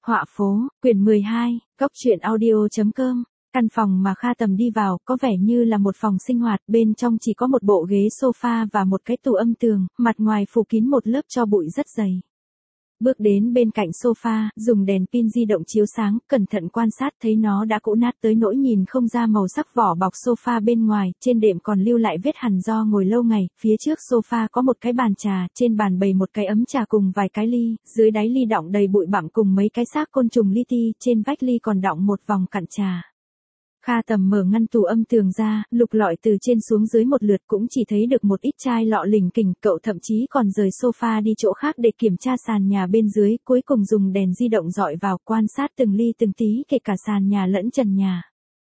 Họa phố, quyển 12, Cốc truyện audio.com. Căn phòng mà Kha Tầm đi vào có vẻ như là một phòng sinh hoạt, bên trong chỉ có một bộ ghế sofa và một cái tủ âm tường, mặt ngoài phủ kín một lớp tro bụi rất dày. Bước đến bên cạnh sofa, dùng đèn pin di động chiếu sáng, cẩn thận quan sát thấy nó đã cũ nát tới nỗi nhìn không ra màu sắc vỏ bọc sofa bên ngoài, trên đệm còn lưu lại vết hằn do ngồi lâu ngày, phía trước sofa có một cái bàn trà, trên bàn bày một cái ấm trà cùng vài cái ly, dưới đáy ly đọng đầy bụi bặm cùng mấy cái xác côn trùng li ti, trên vách ly còn đọng một vòng cặn trà. Kha Tầm mở ngăn tủ âm tường ra, lục lọi từ trên xuống dưới một lượt cũng chỉ thấy được một ít chai lọ lỉnh kỉnh, cậu thậm chí còn rời sofa đi chỗ khác để kiểm tra sàn nhà bên dưới, cuối cùng dùng đèn di động dọi vào quan sát từng ly từng tí kể cả sàn nhà lẫn trần nhà.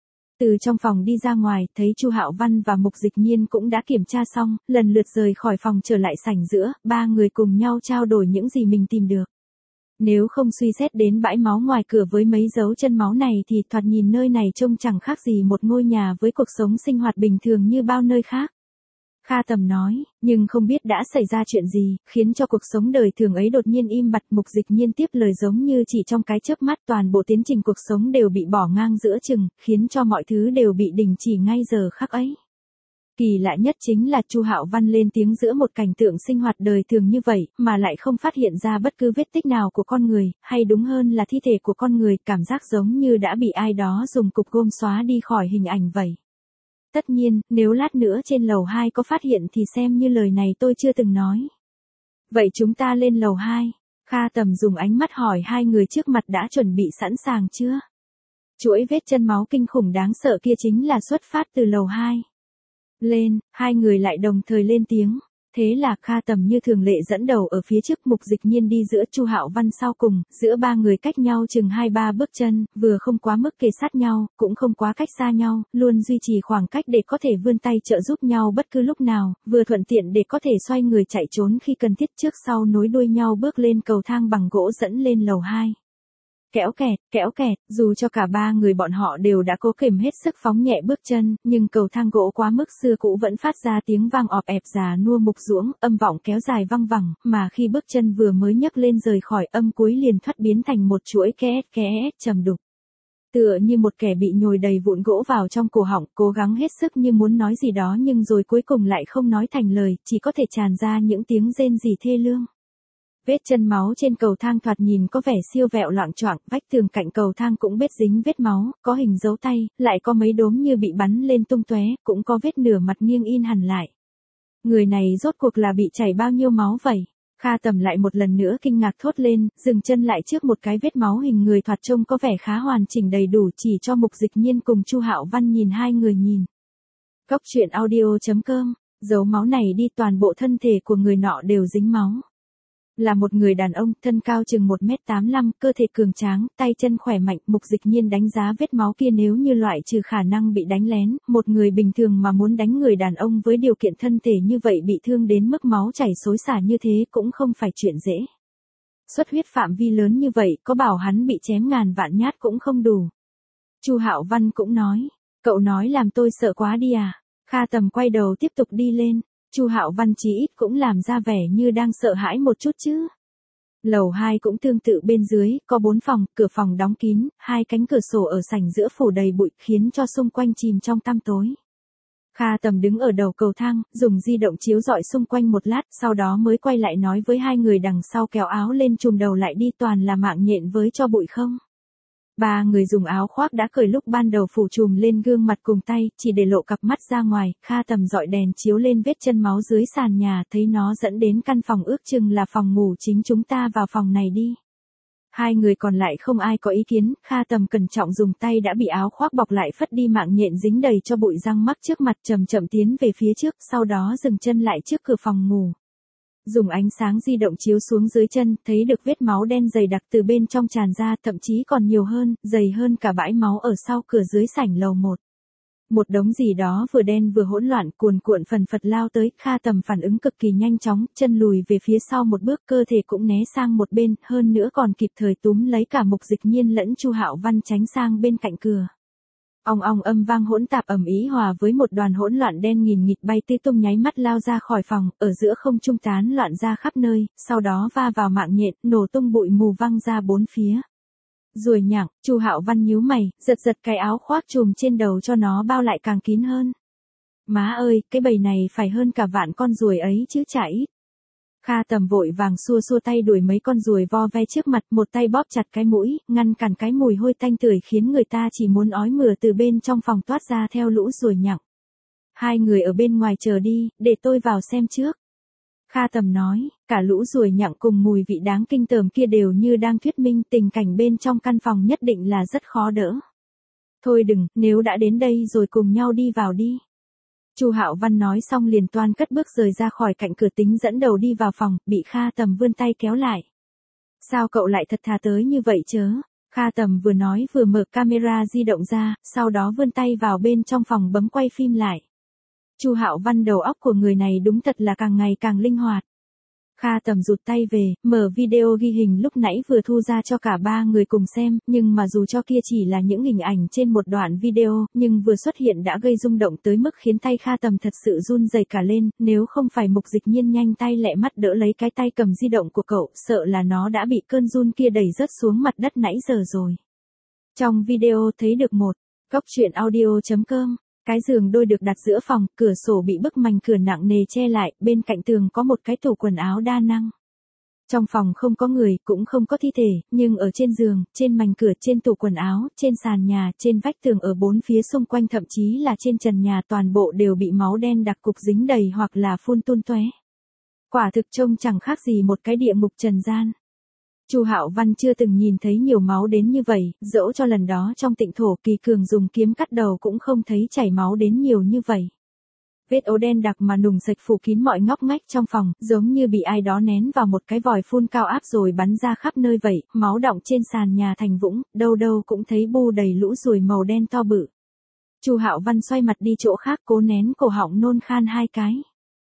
Từ trong phòng đi ra ngoài, thấy Chu Hạo Văn và Mục Dịch Nhiên cũng đã kiểm tra xong, lần lượt rời khỏi phòng trở lại sảnh giữa, ba người cùng nhau trao đổi những gì mình tìm được. Nếu không suy xét đến bãi máu ngoài cửa với mấy dấu chân máu này thì thoạt nhìn nơi này trông chẳng khác gì một ngôi nhà với cuộc sống sinh hoạt bình thường như bao nơi khác. Kha Tầm nói, nhưng không biết đã xảy ra chuyện gì, khiến cho cuộc sống đời thường ấy đột nhiên im bặt. Mục Dịch Nhiên tiếp lời giống như chỉ trong cái chớp mắt toàn bộ tiến trình cuộc sống đều bị bỏ ngang giữa chừng, khiến cho mọi thứ đều bị đình chỉ ngay giờ khắc ấy. Kỳ lạ nhất chính là Chu Hạo Văn lên tiếng giữa một cảnh tượng sinh hoạt đời thường như vậy, mà lại không phát hiện ra bất cứ vết tích nào của con người, hay đúng hơn là thi thể của con người, cảm giác giống như đã bị ai đó dùng cục gôm xóa đi khỏi hình ảnh vậy. Tất nhiên, nếu lát nữa trên lầu 2 có phát hiện thì xem như lời này tôi chưa từng nói. Vậy chúng ta lên lầu 2, Kha Tầm dùng ánh mắt hỏi hai người trước mặt đã chuẩn bị sẵn sàng chưa? Chuỗi vết chân máu kinh khủng đáng sợ kia chính là xuất phát từ lầu 2. Lên, hai người lại đồng thời lên tiếng. Thế là Kha Tầm như thường lệ dẫn đầu ở phía trước, Mục Dịch Nhiên đi giữa, Chu Hạo Văn sau cùng, giữa ba người cách nhau chừng 2-3 bước chân, vừa không quá mức kề sát nhau, cũng không quá cách xa nhau, luôn duy trì khoảng cách để có thể vươn tay trợ giúp nhau bất cứ lúc nào, vừa thuận tiện để có thể xoay người chạy trốn khi cần thiết, trước sau nối đuôi nhau bước lên cầu thang bằng gỗ dẫn lên lầu 2. Kéo kẹt, dù cho cả ba người bọn họ đều đã cố kìm hết sức phóng nhẹ bước chân, nhưng cầu thang gỗ quá mức xưa cũ vẫn phát ra tiếng vang ọp ẹp già nua mục ruỗng, âm vọng kéo dài văng vẳng, mà khi bước chân vừa mới nhấc lên rời khỏi, âm cuối liền thoát biến thành một chuỗi két trầm đục. Tựa như một kẻ bị nhồi đầy vụn gỗ vào trong cổ họng, cố gắng hết sức như muốn nói gì đó nhưng rồi cuối cùng lại không nói thành lời, chỉ có thể tràn ra những tiếng rên rỉ thê lương. Vết chân máu trên cầu thang thoạt nhìn có vẻ siêu vẹo loạng choạng, vách tường cạnh cầu thang cũng bết dính vết máu, có hình dấu tay, lại có mấy đốm như bị bắn lên tung tóe, cũng có vết nửa mặt nghiêng in hẳn lại. Người này rốt cuộc là bị chảy bao nhiêu máu vậy? Kha Tầm lại một lần nữa kinh ngạc thốt lên, dừng chân lại trước một cái vết máu hình người thoạt trông có vẻ khá hoàn chỉnh đầy đủ, chỉ cho Mục Dịch Nhiên cùng Chu Hạo Văn nhìn. Hai người nhìn. Cốc truyện audio.com. Dấu máu này đi toàn bộ thân thể của người nọ đều dính máu. Là một người đàn ông, thân cao chừng 1m85, cơ thể cường tráng, tay chân khỏe mạnh. Mục Dịch Nhiên đánh giá vết máu kia nếu như loại trừ khả năng bị đánh lén, một người bình thường mà muốn đánh người đàn ông với điều kiện thân thể như vậy bị thương đến mức máu chảy xối xả như thế cũng không phải chuyện dễ. Xuất huyết phạm vi lớn như vậy, có bảo hắn bị chém ngàn vạn nhát cũng không đủ. Chu Hạo Văn cũng nói, cậu nói làm tôi sợ quá đi à? Kha Tầm quay đầu tiếp tục đi lên. Chu Hạo Văn chí ít cũng làm ra vẻ như đang sợ hãi một chút chứ. Lầu 2 cũng tương tự, bên dưới có 4 phòng, cửa phòng đóng kín, 2 cánh cửa sổ ở sảnh giữa phủ đầy bụi, khiến cho xung quanh chìm trong tăm tối. Kha Tầm đứng ở đầu cầu thang, dùng di động chiếu rọi xung quanh một lát, sau đó mới quay lại nói với hai người đằng sau kéo áo lên trùm đầu lại đi, toàn là mạng nhện với tro bụi không? Ba người dùng áo khoác đã cởi lúc ban đầu phủ trùm lên gương mặt cùng tay, chỉ để lộ cặp mắt ra ngoài. Kha Tầm dọi đèn chiếu lên vết chân máu dưới sàn nhà, thấy nó dẫn đến căn phòng ước chừng là phòng ngủ chính, chúng ta vào phòng này đi. Hai người còn lại không ai có ý kiến, Kha Tầm cẩn trọng dùng tay đã bị áo khoác bọc lại phất đi mạng nhện dính đầy cho bụi răng mắc trước mặt, chậm chậm tiến về phía trước, sau đó dừng chân lại trước cửa phòng ngủ. Dùng ánh sáng di động chiếu xuống dưới chân, thấy được vết máu đen dày đặc từ bên trong tràn ra, thậm chí còn nhiều hơn, dày hơn cả bãi máu ở sau cửa dưới sảnh lầu 1. Một đống gì đó vừa đen vừa hỗn loạn, cuồn cuộn phần phật lao tới. Kha Tầm phản ứng cực kỳ nhanh chóng, chân lùi về phía sau một bước, cơ thể cũng né sang một bên, hơn nữa còn kịp thời túm lấy cả Mục Dịch Nhiên lẫn Chu Hạo Văn tránh sang bên cạnh cửa. Ong ong âm vang hỗn tạp ầm ĩ hòa với một đoàn hỗn loạn đen nghìn nghịt bay tứ tung nháy mắt lao ra khỏi phòng, ở giữa không trung tán loạn ra khắp nơi, sau đó va vào mạng nhện, nổ tung bụi mù văng ra bốn phía. Ruồi nhặng, Chu Hạo Văn nhíu mày, giật giật cái áo khoác trùm trên đầu cho nó bao lại càng kín hơn. Má ơi, cái bầy này phải hơn cả vạn con ruồi ấy chứ chả ít. Kha Tầm vội vàng xua xua tay đuổi mấy con ruồi vo ve trước mặt, một tay bóp chặt cái mũi, ngăn cản cái mùi hôi tanh tưởi khiến người ta chỉ muốn ói mửa từ bên trong phòng toát ra theo lũ ruồi nhặng. Hai người ở bên ngoài chờ đi, để tôi vào xem trước. Kha Tầm nói, cả lũ ruồi nhặng cùng mùi vị đáng kinh tởm kia đều như đang thuyết minh tình cảnh bên trong căn phòng nhất định là rất khó đỡ. Thôi đừng, nếu đã đến đây rồi cùng nhau đi vào đi. Chu Hạo Văn nói xong liền toan cất bước rời ra khỏi cạnh cửa tính dẫn đầu đi vào phòng, bị Kha Tầm vươn tay kéo lại. Sao cậu lại thật thà tới như vậy chớ? Kha Tầm vừa nói vừa mở camera di động ra, sau đó vươn tay vào bên trong phòng bấm quay phim lại. Chu Hạo Văn đầu óc của người này đúng thật là càng ngày càng linh hoạt. Kha Tầm rụt tay về, mở video ghi hình lúc nãy vừa thu ra cho cả ba người cùng xem, nhưng mà dù cho kia chỉ là những hình ảnh trên một đoạn video, nhưng vừa xuất hiện đã gây rung động tới mức khiến tay Kha Tầm thật sự run rẩy cả lên, nếu không phải Mục Dịch Nhiên nhanh tay lẹ mắt đỡ lấy cái tay cầm di động của cậu, sợ là nó đã bị cơn run kia đẩy rớt xuống mặt đất nãy giờ rồi. Trong video thấy được một góc truyện audio.com. Cái giường đôi được đặt giữa phòng, cửa sổ bị bức mành cửa nặng nề che lại, bên cạnh tường có một cái tủ quần áo đa năng. Trong phòng không có người, cũng không có thi thể, nhưng ở trên giường, trên mành cửa, trên tủ quần áo, trên sàn nhà, trên vách tường ở bốn phía xung quanh thậm chí là trên trần nhà toàn bộ đều bị máu đen đặc cục dính đầy hoặc là phun tung tóe. Quả thực trông chẳng khác gì một cái địa ngục trần gian. Chu Hạo Văn chưa từng nhìn thấy nhiều máu đến như vậy, dẫu cho lần đó trong Tịnh Thổ Kỳ Cường dùng kiếm cắt đầu cũng không thấy chảy máu đến nhiều như vậy. Vết ố đen đặc mà nùng sạch phủ kín mọi ngóc ngách trong phòng, giống như bị ai đó nén vào một cái vòi phun cao áp rồi bắn ra khắp nơi vậy, máu đọng trên sàn nhà thành vũng, đâu đâu cũng thấy bu đầy lũ ruồi màu đen to bự. Chu Hạo Văn xoay mặt đi chỗ khác cố nén cổ họng nôn khan hai cái.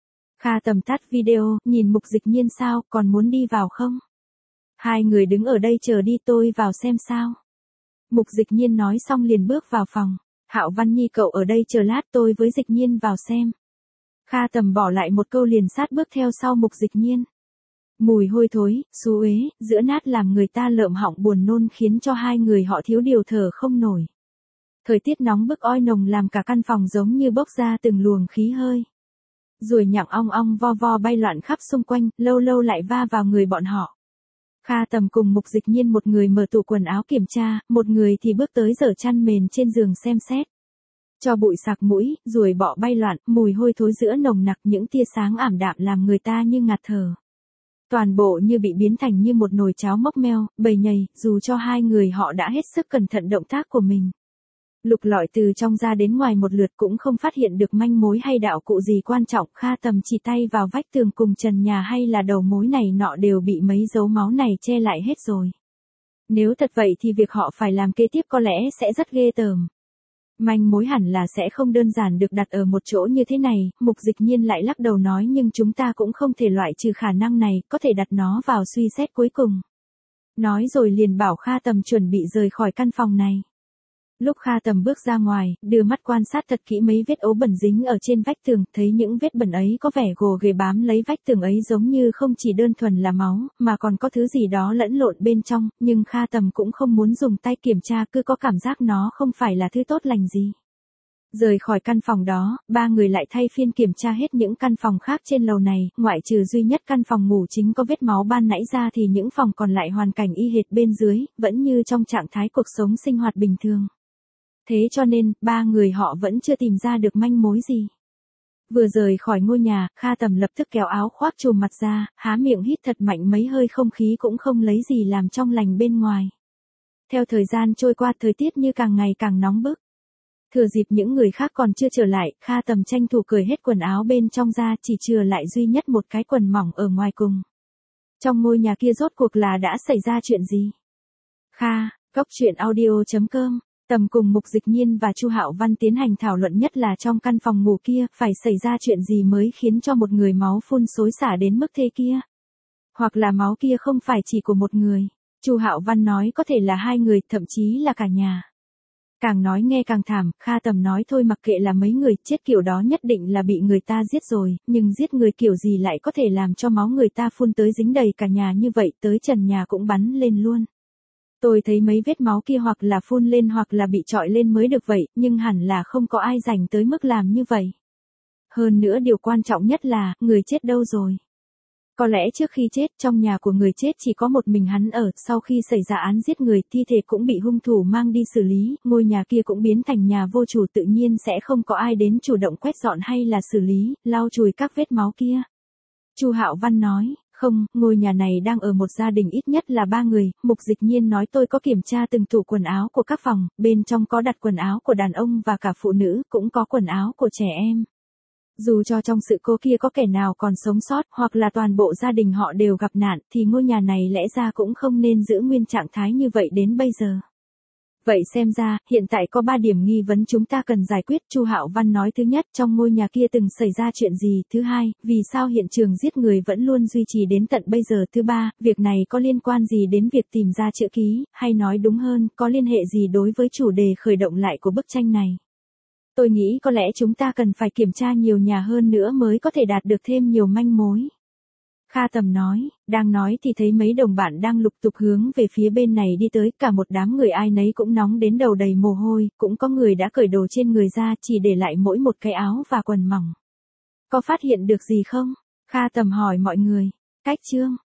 Kha Tầm tắt video, nhìn Mục Dịch Nhiên sao, còn muốn đi vào không? Hai người đứng ở đây chờ đi tôi vào xem sao. Mục Dịch Nhiên nói xong liền bước vào phòng. Hạo Văn Nhi cậu ở đây chờ lát tôi với Dịch Nhiên vào xem. Kha Tầm bỏ lại một câu liền sát bước theo sau Mục Dịch Nhiên. Mùi hôi thối, xú uế, giữa nát làm người ta lợm họng buồn nôn khiến cho hai người họ thiếu điều thở không nổi. Thời tiết nóng bức oi nồng làm cả căn phòng giống như bốc ra từng luồng khí hơi. Ruồi nhặng ong ong vo vo bay loạn khắp xung quanh, lâu lâu lại va vào người bọn họ. Kha Tầm cùng Mục Dịch Nhiên một người mở tủ quần áo kiểm tra, một người thì bước tới giở chăn mền trên giường xem xét. Cho bụi sặc mũi, ruồi bọ bay loạn, mùi hôi thối giữa nồng nặc những tia sáng ảm đạm làm người ta như ngạt thở. Toàn bộ như bị biến thành như một nồi cháo mốc meo, bầy nhầy, dù cho hai người họ đã hết sức cẩn thận động tác của mình. Lục lọi từ trong ra đến ngoài một lượt cũng không phát hiện được manh mối hay đạo cụ gì quan trọng. Kha Tầm chỉ tay vào vách tường cùng trần nhà hay là đầu mối này nọ đều bị mấy dấu máu này che lại hết rồi. Nếu thật vậy thì việc họ phải làm kế tiếp có lẽ sẽ rất ghê tởm. Manh mối hẳn là sẽ không đơn giản được đặt ở một chỗ như thế này. Mục Dịch Nhiên lại lắc đầu nói nhưng chúng ta cũng không thể loại trừ khả năng này, có thể đặt nó vào suy xét cuối cùng. Nói rồi liền bảo Kha Tầm chuẩn bị rời khỏi căn phòng này. Lúc Kha Tầm bước ra ngoài, đưa mắt quan sát thật kỹ mấy vết ố bẩn dính ở trên vách tường, thấy những vết bẩn ấy có vẻ gồ ghề bám lấy vách tường ấy giống như không chỉ đơn thuần là máu, mà còn có thứ gì đó lẫn lộn bên trong, nhưng Kha Tầm cũng không muốn dùng tay kiểm tra, cứ có cảm giác nó không phải là thứ tốt lành gì. Rời khỏi căn phòng đó, ba người lại thay phiên kiểm tra hết những căn phòng khác trên lầu này, ngoại trừ duy nhất căn phòng ngủ chính có vết máu ban nãy ra thì những phòng còn lại hoàn cảnh y hệt bên dưới, vẫn như trong trạng thái cuộc sống sinh hoạt bình thường. Thế cho nên, ba người họ vẫn chưa tìm ra được manh mối gì. Vừa rời khỏi ngôi nhà, Kha Tầm lập tức kéo áo khoác trùm mặt ra, há miệng hít thật mạnh mấy hơi không khí cũng không lấy gì làm trong lành bên ngoài. Theo thời gian trôi qua thời tiết như càng ngày càng nóng bức. Thừa dịp những người khác còn chưa trở lại, Kha Tầm tranh thủ cởi hết quần áo bên trong ra chỉ chừa lại duy nhất một cái quần mỏng ở ngoài cùng. Trong ngôi nhà kia rốt cuộc là đã xảy ra chuyện gì? Kha, góc truyện audio.com. Tầm cùng Mục Dịch Nhiên và Chu Hạo Văn tiến hành thảo luận nhất là trong căn phòng ngủ kia, phải xảy ra chuyện gì mới khiến cho một người máu phun xối xả đến mức thế kia. Hoặc là máu kia không phải chỉ của một người. Chu Hạo Văn nói có thể là hai người, thậm chí là cả nhà. Càng nói nghe càng thảm, Kha Tầm nói thôi mặc kệ là mấy người, chết kiểu đó nhất định là bị người ta giết rồi, nhưng giết người kiểu gì lại có thể làm cho máu người ta phun tới dính đầy cả nhà như vậy, tới trần nhà cũng bắn lên luôn. Tôi thấy mấy vết máu kia hoặc là phun lên hoặc là bị trọi lên mới được vậy, nhưng hẳn là không có ai rảnh tới mức làm như vậy. Hơn nữa điều quan trọng nhất là, người chết đâu rồi? Có lẽ trước khi chết, trong nhà của người chết chỉ có một mình hắn ở, sau khi xảy ra án giết người, thi thể cũng bị hung thủ mang đi xử lý, ngôi nhà kia cũng biến thành nhà vô chủ, tự nhiên sẽ không có ai đến chủ động quét dọn hay là xử lý, lau chùi các vết máu kia. Chu Hạo Văn nói, không, ngôi nhà này đang ở một gia đình ít nhất là 3 người, Mục Dịch Nhiên nói tôi có kiểm tra từng tủ quần áo của các phòng, bên trong có đặt quần áo của đàn ông và cả phụ nữ, cũng có quần áo của trẻ em. Dù cho trong sự cố kia có kẻ nào còn sống sót, hoặc là toàn bộ gia đình họ đều gặp nạn, thì ngôi nhà này lẽ ra cũng không nên giữ nguyên trạng thái như vậy đến bây giờ. Vậy xem ra, hiện tại có 3 điểm nghi vấn chúng ta cần giải quyết, Chu Hạo Văn nói. Thứ nhất, trong ngôi nhà kia từng xảy ra chuyện gì? Thứ hai, vì sao hiện trường giết người vẫn luôn duy trì đến tận bây giờ? Thứ ba, việc này có liên quan gì đến việc tìm ra chữ ký, hay nói đúng hơn, có liên hệ gì đối với chủ đề khởi động lại của bức tranh này? Tôi nghĩ có lẽ chúng ta cần phải kiểm tra nhiều nhà hơn nữa mới có thể đạt được thêm nhiều manh mối. Kha Tầm nói, đang nói thì thấy mấy đồng bạn đang lục tục hướng về phía bên này đi tới, cả một đám người ai nấy cũng nóng đến đầu đầy mồ hôi, cũng có người đã cởi đồ trên người ra chỉ để lại mỗi một cái áo và quần mỏng. Có phát hiện được gì không? Kha Tầm hỏi mọi người. Cách Trương,